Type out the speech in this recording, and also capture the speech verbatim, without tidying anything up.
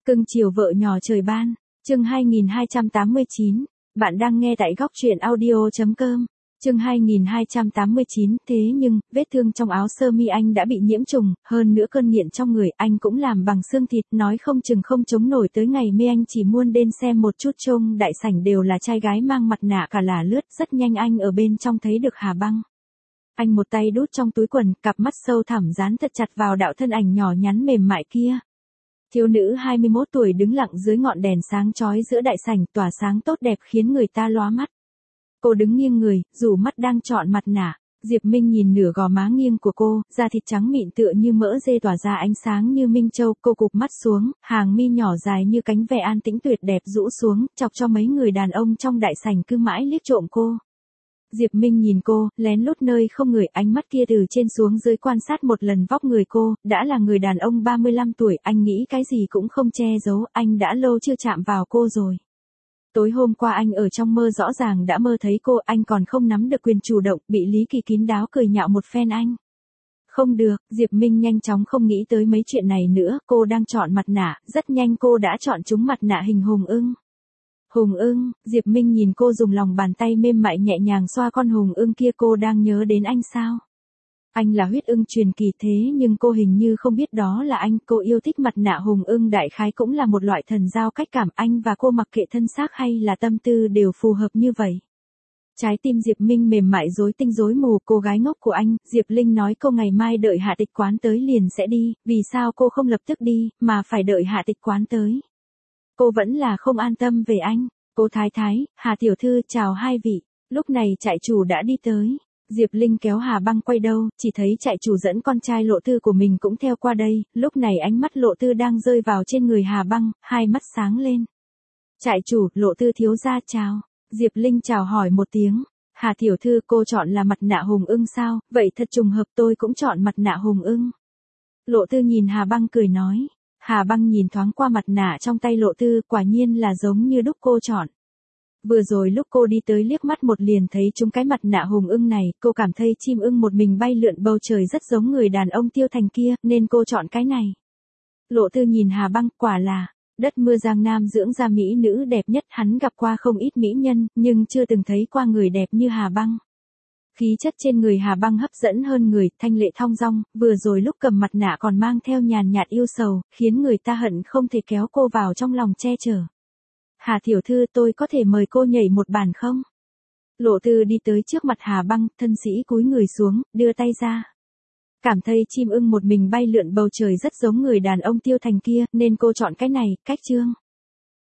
Cưng chiều vợ nhỏ trời ban, chương hai nghìn hai trăm tám mươi chín, bạn đang nghe tại góc truyện audio.com, chương hai nghìn hai trăm tám mươi chín, thế nhưng, vết thương trong áo sơ mi anh đã bị nhiễm trùng, hơn nữa cơn nghiện trong người anh cũng làm bằng xương thịt, nói không chừng không chống nổi tới ngày mê anh chỉ muốn đến xem một chút trông đại sảnh đều là trai gái mang mặt nạ cả là lướt, rất nhanh anh ở bên trong thấy được Hà Băng. Anh một tay đút trong túi quần, cặp mắt sâu thẳm dán thật chặt vào đạo thân ảnh nhỏ nhắn mềm mại kia. Thiếu nữ hai mươi mốt tuổi đứng lặng dưới ngọn đèn sáng chói giữa đại sảnh, tỏa sáng tốt đẹp khiến người ta lóa mắt. Cô đứng nghiêng người, rủ mắt đang chọn mặt nạ. Diệp Minh nhìn nửa gò má nghiêng của cô, da thịt trắng mịn tựa như mỡ dê tỏa ra ánh sáng như minh châu. Cô cụp mắt xuống, hàng mi nhỏ dài như cánh ve an tĩnh tuyệt đẹp rũ xuống, chọc cho mấy người đàn ông trong đại sảnh cứ mãi liếc trộm cô. Diệp Minh nhìn cô, lén lút nơi không người, ánh mắt kia từ trên xuống dưới quan sát một lần vóc người cô, đã là người đàn ông ba mươi lăm tuổi, anh nghĩ cái gì cũng không che giấu, anh đã lâu chưa chạm vào cô rồi. Tối hôm qua anh ở trong mơ rõ ràng đã mơ thấy cô, anh còn không nắm được quyền chủ động, bị Lý Kỳ kín đáo cười nhạo một phen anh. Không được, Diệp Minh nhanh chóng không nghĩ tới mấy chuyện này nữa, cô đang chọn mặt nạ, rất nhanh cô đã chọn trúng mặt nạ hình hùng ưng. Hùng ưng, Diệp Minh nhìn cô dùng lòng bàn tay mềm mại nhẹ nhàng xoa con hùng ưng kia, cô đang nhớ đến anh sao? Anh là huyết ưng truyền kỳ thế nhưng cô hình như không biết đó là anh, cô yêu thích mặt nạ hùng ưng đại khái cũng là một loại thần giao cách cảm, anh và cô mặc kệ thân xác hay là tâm tư đều phù hợp như vậy. Trái tim Diệp Minh mềm mại rối tinh rối mù, cô gái ngốc của anh, Diệp Linh nói cô ngày mai đợi hạ tịch quán tới liền sẽ đi, vì sao cô không lập tức đi, mà phải đợi hạ tịch quán tới? Cô vẫn là không an tâm về anh. Cô Thái Thái, Hà Tiểu Thư, chào hai vị. Lúc này trại chủ đã đi tới. Diệp Linh kéo Hà Băng quay đâu, chỉ thấy trại chủ dẫn con trai Lộ Tư của mình cũng theo qua đây. Lúc này ánh mắt Lộ Tư đang rơi vào trên người Hà Băng, hai mắt sáng lên. Trại chủ, Lộ Tư thiếu gia chào. Diệp Linh chào hỏi một tiếng. Hà Tiểu Thư, cô chọn là mặt nạ hùng ưng sao? Vậy thật trùng hợp, tôi cũng chọn mặt nạ hùng ưng. Lộ Tư nhìn Hà Băng cười nói. Hà Băng nhìn thoáng qua mặt nạ trong tay Lộ Tư, quả nhiên là giống như đúc cô chọn. Vừa rồi lúc cô đi tới liếc mắt một liền thấy chúng cái mặt nạ hùng ưng này, cô cảm thấy chim ưng một mình bay lượn bầu trời rất giống người đàn ông Tiêu Thành kia, nên cô chọn cái này. Lộ Tư nhìn Hà Băng, quả là, đất mưa Giang Nam dưỡng ra mỹ nữ đẹp nhất, hắn gặp qua không ít mỹ nhân, nhưng chưa từng thấy qua người đẹp như Hà Băng. Khí chất trên người Hà Băng hấp dẫn hơn người, thanh lệ thong dong, vừa rồi lúc cầm mặt nạ còn mang theo nhàn nhạt yêu sầu, khiến người ta hận không thể kéo cô vào trong lòng che chở. Hà Tiểu Thư, tôi có thể mời cô nhảy một bản không? Lộ Tư đi tới trước mặt Hà Băng, thân sĩ cúi người xuống, đưa tay ra. Cảm thấy chim ưng một mình bay lượn bầu trời rất giống người đàn ông Tiêu Thành kia, nên cô chọn cái này, cách chương.